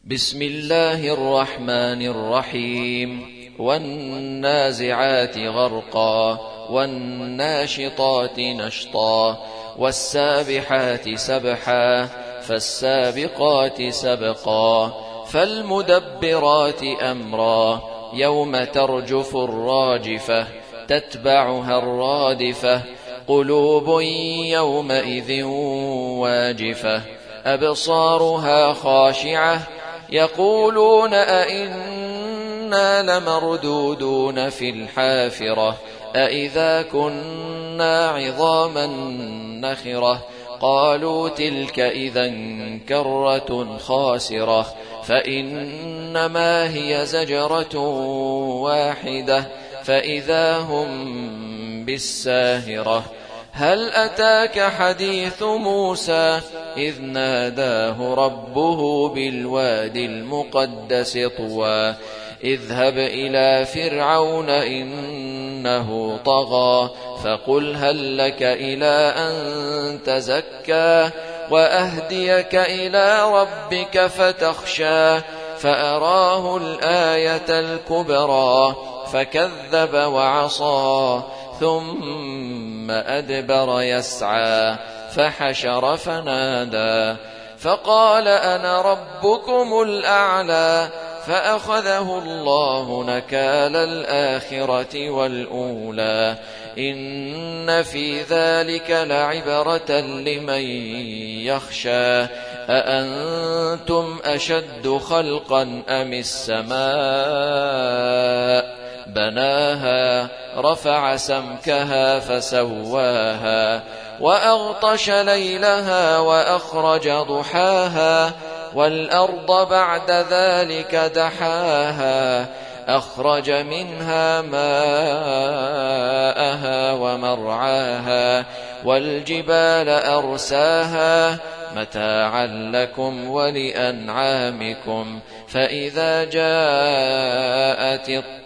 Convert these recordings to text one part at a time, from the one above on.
بسم الله الرحمن الرحيم والنازعات غرقا والناشطات نشطا والسابحات سبحا فالسابقات سبقا فالمدبرات أمرا يوم ترجف الراجفة تتبعها الرادفة قلوب يومئذ واجفة أبصارها خاشعة يقولون أئنا لمردودون في الحافرة أئذا كنا عظاما نخرة قالوا تلك إذا كرة خاسرة فإنما هي زجرة واحدة فإذا هم بالساهرة هل أتاك حديث موسى إذ ناداه ربه بالواد المقدس طوى اذهب إلى فرعون إنه طغى فقل هل لك إلى أن تزكى وأهديك إلى ربك فتخشى فأراه الآية الكبرى فكذب وعصى ثم أدبر يسعى فحشر فنادى فقال أنا ربكم الأعلى فأخذه الله نكال الآخرة والأولى إن في ذلك لعبرة لمن يخشى أأنتم أشد خلقا أم السماء بناها رفع سمكها فسواها وأغطش ليلها وأخرج ضحاها والأرض بعد ذلك دحاها أخرج منها ماءها ومرعاها والجبال أرساها متاعا لكم ولأنعامكم فإذا جاءت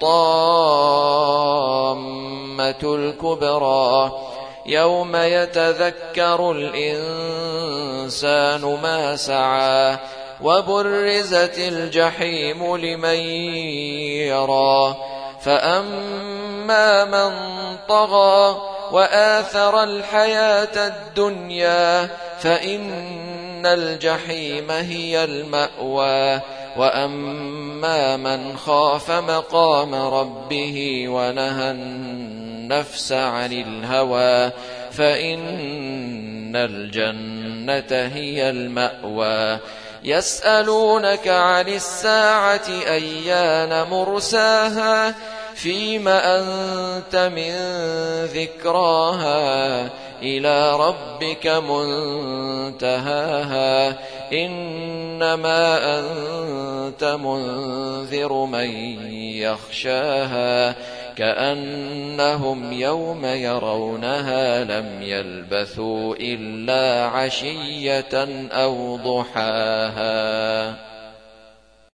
الطامة الكبرى يوم يتذكر الإنسان ما سعى وبرزت الجحيم لمن يرى فأما من طغى وآثر الحياة الدنيا فإن الجحيم هي المأوى وأما من خاف مقام ربه ونهى النفس عن الهوى فإن الجنة هي المأوى يسألونك عن الساعة أيان مرساها فيم أنت من ذكراها إلى ربك منتهاها إنما أنت منذر من يخشاها كأنهم يوم يرونها لم يلبثوا إلا عشية أو ضحاها.